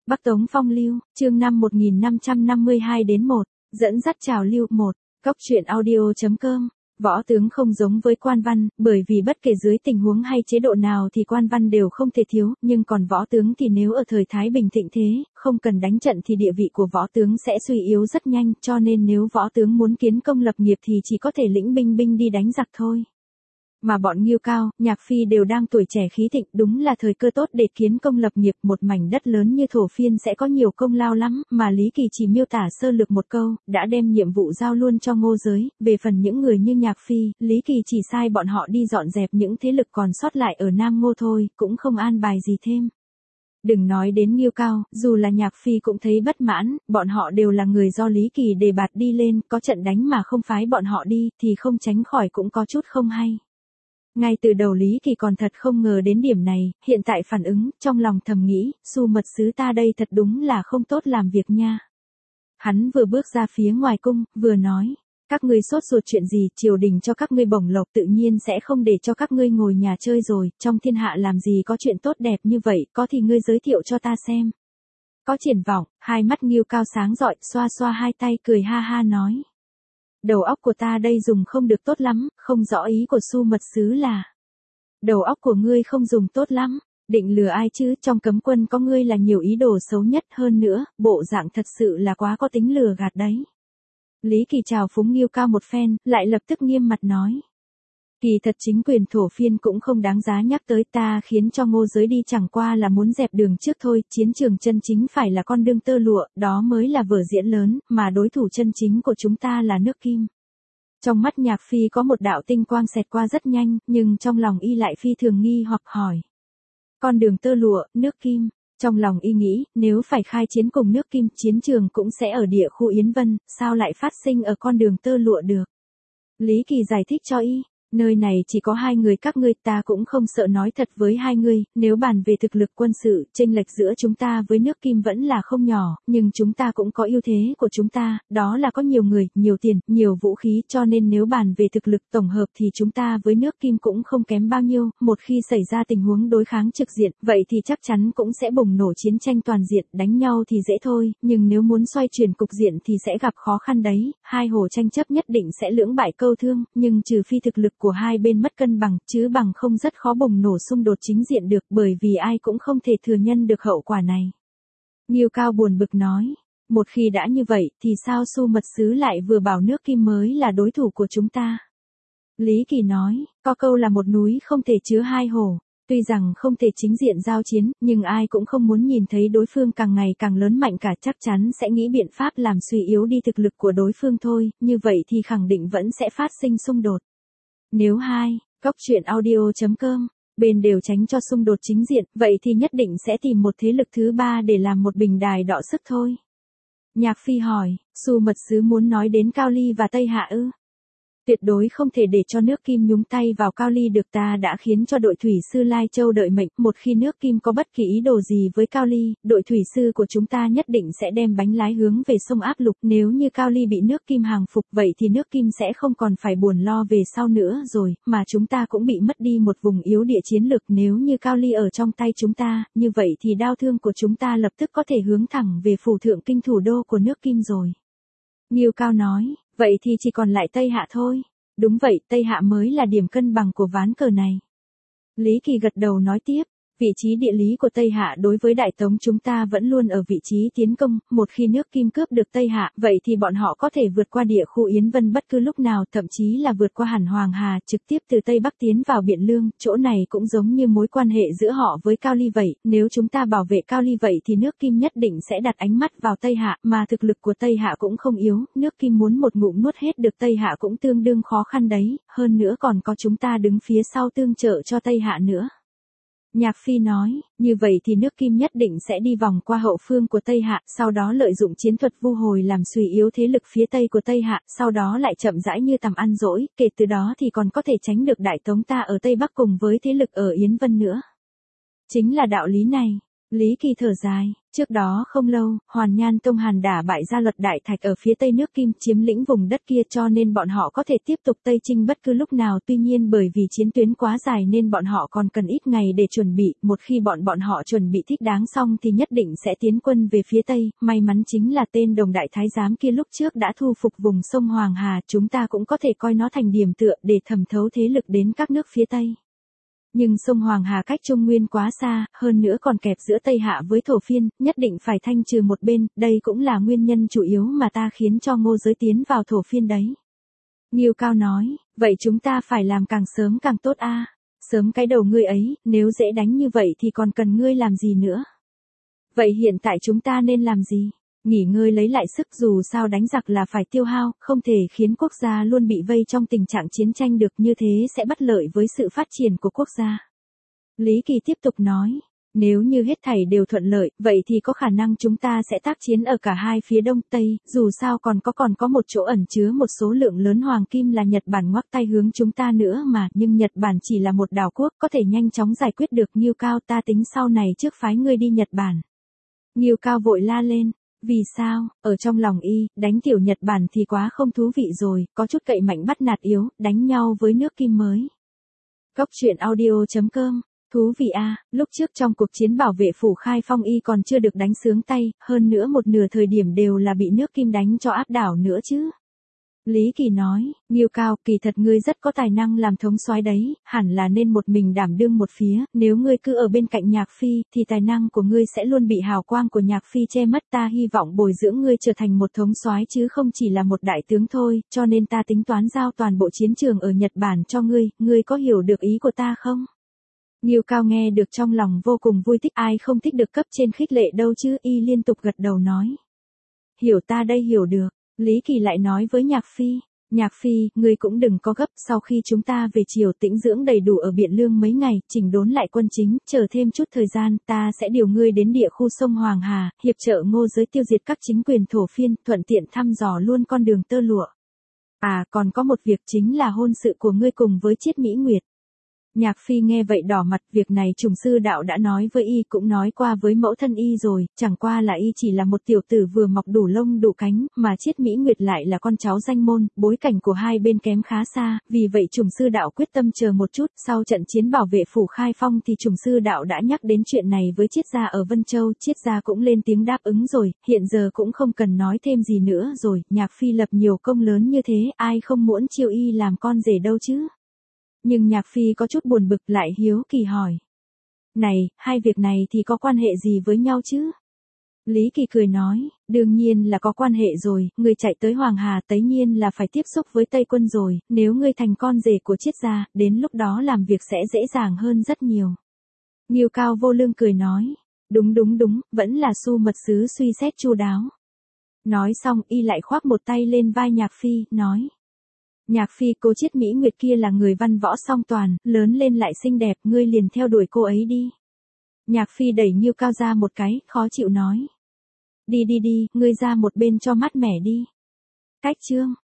Bắc Tống Phong Lưu, chương 5 1552-1, dẫn dắt trào lưu 1, Cóc truyện audio.com. Võ tướng không giống với quan văn, bởi vì bất kể dưới tình huống hay chế độ nào thì quan văn đều không thể thiếu, nhưng còn võ tướng thì nếu ở thời Thái Bình thịnh thế, không cần đánh trận thì địa vị của võ tướng sẽ suy yếu rất nhanh, cho nên nếu võ tướng muốn kiến công lập nghiệp thì chỉ có thể lĩnh binh đi đánh giặc thôi. Mà bọn Ngưu Cao, Nhạc Phi đều đang tuổi trẻ khí thịnh, đúng là thời cơ tốt để kiến công lập nghiệp. Một mảnh đất lớn như Thổ Phiên sẽ có nhiều công lao lắm, mà Lý Kỳ chỉ miêu tả sơ lược một câu, đã đem nhiệm vụ giao luôn cho Ngô Giới. Về phần những người như Nhạc Phi, Lý Kỳ chỉ sai bọn họ đi dọn dẹp những thế lực còn sót lại ở Nam Ngô thôi, cũng không an bài gì thêm. Đừng nói đến Ngưu Cao, dù là Nhạc Phi cũng thấy bất mãn, bọn họ đều là người do Lý Kỳ đề bạt đi lên, có trận đánh mà không phái bọn họ đi, thì không tránh khỏi cũng có chút không hay. Ngay từ đầu Lý Kỳ còn thật không ngờ đến điểm này, hiện tại phản ứng, trong lòng thầm nghĩ, Xu mật sứ ta đây thật đúng là không tốt làm việc nha. Hắn vừa bước ra phía ngoài cung, vừa nói, các ngươi sốt ruột chuyện gì, triều đình cho các ngươi bổng lộc tự nhiên sẽ không để cho các ngươi ngồi nhà chơi rồi, trong thiên hạ làm gì có chuyện tốt đẹp như vậy, có thì ngươi giới thiệu cho ta xem. Có triển vọng, hai mắt Ngưu Cao sáng rọi, xoa xoa hai tay cười ha ha nói. Đầu óc của ta đây dùng không được tốt lắm, không rõ ý của Xu mật sứ là. Đầu óc của ngươi không dùng tốt lắm, định lừa ai chứ, trong cấm quân có ngươi là nhiều ý đồ xấu nhất, hơn nữa, bộ dạng thật sự là quá có tính lừa gạt đấy. Lý Kỳ chào phúng Ngưu Cao một phen, lại lập tức nghiêm mặt nói. Kỳ thật chính quyền Thổ Phiên cũng không đáng giá nhắc tới, ta khiến cho Ngô Giới đi chẳng qua là muốn dẹp đường trước thôi, chiến trường chân chính phải là con đương tơ lụa, đó mới là vở diễn lớn, mà đối thủ chân chính của chúng ta là nước Kim. Trong mắt Nhạc Phi có một đạo tinh quang xẹt qua rất nhanh, nhưng trong lòng y lại phi thường nghi hoặc hỏi. Con đường tơ lụa, nước Kim. Trong lòng y nghĩ, nếu phải khai chiến cùng nước Kim, chiến trường cũng sẽ ở địa khu Yến Vân, sao lại phát sinh ở con đường tơ lụa được? Lý Kỳ giải thích cho y. Nơi này chỉ có hai người các ngươi, ta cũng không sợ nói thật với hai ngươi, nếu bàn về thực lực quân sự, chênh lệch giữa chúng ta với nước Kim vẫn là không nhỏ, nhưng chúng ta cũng có ưu thế của chúng ta, đó là có nhiều người, nhiều tiền, nhiều vũ khí, cho nên nếu bàn về thực lực tổng hợp thì chúng ta với nước Kim cũng không kém bao nhiêu, một khi xảy ra tình huống đối kháng trực diện, vậy thì chắc chắn cũng sẽ bùng nổ chiến tranh toàn diện, đánh nhau thì dễ thôi, nhưng nếu muốn xoay chuyển cục diện thì sẽ gặp khó khăn đấy, hai hồ tranh chấp nhất định sẽ lưỡng bại câu thương, nhưng trừ phi thực lực của hai bên mất cân bằng, chứ bằng không rất khó bùng nổ xung đột chính diện được, bởi vì ai cũng không thể thừa nhân được hậu quả này. Ngưu Cao buồn bực nói, một khi đã như vậy, thì sao Xu mật sứ lại vừa bảo nước Kim mới là đối thủ của chúng ta? Lý Kỳ nói, có câu là một núi không thể chứa hai hồ. Tuy rằng không thể chính diện giao chiến, nhưng ai cũng không muốn nhìn thấy đối phương càng ngày càng lớn mạnh cả, chắc chắn sẽ nghĩ biện pháp làm suy yếu đi thực lực của đối phương thôi, như vậy thì khẳng định vẫn sẽ phát sinh xung đột. Nếu hai, Cóc truyện audio.com, bên đều tránh cho xung đột chính diện, vậy thì nhất định sẽ tìm một thế lực thứ ba để làm một bình đài đọ sức thôi. Nhạc Phi hỏi, Xu mật sứ muốn nói đến Cao Ly và Tây Hạ ư? Tuyệt đối không thể để cho nước Kim nhúng tay vào Cao Ly được, ta đã khiến cho đội thủy sư Lai Châu đợi mệnh, một khi nước Kim có bất kỳ ý đồ gì với Cao Ly, đội thủy sư của chúng ta nhất định sẽ đem bánh lái hướng về sông Áp Lục, nếu như Cao Ly bị nước Kim hàng phục vậy thì nước Kim sẽ không còn phải buồn lo về sau nữa rồi, mà chúng ta cũng bị mất đi một vùng yếu địa chiến lược, nếu như Cao Ly ở trong tay chúng ta, như vậy thì đao thương của chúng ta lập tức có thể hướng thẳng về phủ thượng kinh thủ đô của nước Kim rồi. Ngưu Cao nói, vậy thì chỉ còn lại Tây Hạ thôi. Đúng vậy, Tây Hạ mới là điểm cân bằng của ván cờ này. Lý Kỳ gật đầu nói tiếp, vị trí địa lý của Tây Hạ đối với Đại Tống chúng ta vẫn luôn ở vị trí tiến công, một khi nước Kim cướp được Tây Hạ, vậy thì bọn họ có thể vượt qua địa khu Yến Vân bất cứ lúc nào, thậm chí là vượt qua hẳn Hoàng Hà, trực tiếp từ Tây Bắc tiến vào Biện Lương, chỗ này cũng giống như mối quan hệ giữa họ với Cao Ly vậy, nếu chúng ta bảo vệ Cao Ly vậy thì nước Kim nhất định sẽ đặt ánh mắt vào Tây Hạ, mà thực lực của Tây Hạ cũng không yếu, nước Kim muốn một ngụm nuốt hết được Tây Hạ cũng tương đương khó khăn đấy, hơn nữa còn có chúng ta đứng phía sau tương trợ cho Tây Hạ nữa. Nhạc Phi nói, như vậy thì nước Kim nhất định sẽ đi vòng qua hậu phương của Tây Hạ, sau đó lợi dụng chiến thuật vu hồi làm suy yếu thế lực phía Tây của Tây Hạ, sau đó lại chậm rãi như tầm ăn dỗi, kể từ đó thì còn có thể tránh được Đại Tống ta ở Tây Bắc cùng với thế lực ở Yến Vân nữa. Chính là đạo lý này. Lý Kỳ thở dài, trước đó không lâu, Hoàn Nhan Tông Hàn đả bại Gia Luật Đại Thạch ở phía tây nước Kim, chiếm lĩnh vùng đất kia, cho nên bọn họ có thể tiếp tục Tây Chinh bất cứ lúc nào, tuy nhiên bởi vì chiến tuyến quá dài nên bọn họ còn cần ít ngày để chuẩn bị, một khi bọn họ chuẩn bị thích đáng xong thì nhất định sẽ tiến quân về phía tây, may mắn chính là tên Đồng Đại Thái giám kia lúc trước đã thu phục vùng sông Hoàng Hà, chúng ta cũng có thể coi nó thành điểm tựa để thẩm thấu thế lực đến các nước phía tây. Nhưng sông Hoàng Hà cách Trung Nguyên quá xa, hơn nữa còn kẹp giữa Tây Hạ với Thổ Phiên, nhất định phải thanh trừ một bên, đây cũng là nguyên nhân chủ yếu mà ta khiến cho Ngô Giới tiến vào Thổ Phiên đấy. Ngưu Cao nói, vậy chúng ta phải làm càng sớm càng tốt a. Sớm cái đầu ngươi ấy, nếu dễ đánh như vậy thì còn cần ngươi làm gì nữa. Vậy hiện tại chúng ta nên làm gì? Nghỉ ngơi lấy lại sức, dù sao đánh giặc là phải tiêu hao, không thể khiến quốc gia luôn bị vây trong tình trạng chiến tranh được, như thế sẽ bất lợi với sự phát triển của quốc gia. Lý Kỳ tiếp tục nói, nếu như hết thảy đều thuận lợi, vậy thì có khả năng chúng ta sẽ tác chiến ở cả hai phía đông tây, dù sao còn có một chỗ ẩn chứa một số lượng lớn hoàng kim là Nhật Bản ngoắc tay hướng chúng ta nữa mà, nhưng Nhật Bản chỉ là một đảo quốc, có thể nhanh chóng giải quyết được. Ngưu Cao, ta tính sau này trước phái ngươi đi Nhật Bản. Ngưu Cao vội la lên. Vì sao? Ở trong lòng y, đánh tiểu Nhật Bản thì quá không thú vị rồi, có chút cậy mạnh bắt nạt yếu, đánh nhau với nước Kim mới. Cốc truyện audio.com. Thú vị a, lúc trước trong cuộc chiến bảo vệ phủ Khai Phong y còn chưa được đánh sướng tay, hơn nữa một nửa thời điểm đều là bị nước Kim đánh cho áp đảo nữa chứ. Lý Kỳ nói, Ngưu Cao, kỳ thật ngươi rất có tài năng làm thống soái đấy, hẳn là nên một mình đảm đương một phía, nếu ngươi cứ ở bên cạnh Nhạc Phi, thì tài năng của ngươi sẽ luôn bị hào quang của Nhạc Phi che mất, ta hy vọng bồi dưỡng ngươi trở thành một thống soái chứ không chỉ là một đại tướng thôi, cho nên ta tính toán giao toàn bộ chiến trường ở Nhật Bản cho ngươi có hiểu được ý của ta không? Ngưu Cao nghe được trong lòng vô cùng vui thích, ai không thích được cấp trên khích lệ đâu chứ, y liên tục gật đầu nói. Hiểu, ta đây hiểu được. Lý Kỳ lại nói với Nhạc Phi, Nhạc Phi, ngươi cũng đừng có gấp, sau khi chúng ta về triều tĩnh dưỡng đầy đủ ở Biện Lương mấy ngày, chỉnh đốn lại quân chính, chờ thêm chút thời gian, ta sẽ điều ngươi đến địa khu sông Hoàng Hà, hiệp trợ Ngô Giới tiêu diệt các chính quyền Thổ Phiên, thuận tiện thăm dò luôn con đường tơ lụa. À, còn có một việc chính là hôn sự của ngươi cùng với Triết Mỹ Nguyệt. Nhạc Phi nghe vậy đỏ mặt, việc này Trùng sư đạo đã nói với y, cũng nói qua với mẫu thân y rồi, chẳng qua là y chỉ là một tiểu tử vừa mọc đủ lông đủ cánh, mà Triết Mỹ Nguyệt lại là con cháu danh môn, bối cảnh của hai bên kém khá xa, vì vậy Trùng sư đạo quyết tâm chờ một chút, sau trận chiến bảo vệ phủ Khai Phong thì Trùng sư đạo đã nhắc đến chuyện này với Triết gia ở Vân Châu, Triết gia cũng lên tiếng đáp ứng rồi, hiện giờ cũng không cần nói thêm gì nữa rồi, Nhạc Phi lập nhiều công lớn như thế, ai không muốn chiêu y làm con rể đâu chứ. Nhưng Nhạc Phi có chút buồn bực, lại hiếu kỳ hỏi. Này, hai việc này thì có quan hệ gì với nhau chứ? Lý Kỳ cười nói, đương nhiên là có quan hệ rồi, ngươi chạy tới Hoàng Hà tất nhiên là phải tiếp xúc với Tây quân rồi, nếu ngươi thành con rể của Triết gia, đến lúc đó làm việc sẽ dễ dàng hơn rất nhiều. Ngưu Cao vô lương cười nói, đúng, vẫn là Su mật sứ suy xét chu đáo. Nói xong y lại khoác một tay lên vai Nhạc Phi, nói. Nhạc Phi, cô Triết Mỹ Nguyệt kia là người văn võ song toàn, lớn lên lại xinh đẹp, ngươi liền theo đuổi cô ấy đi. Nhạc Phi đẩy Ngưu Cao ra một cái, khó chịu nói. Đi, ngươi ra một bên cho mát mẻ đi. Cách chương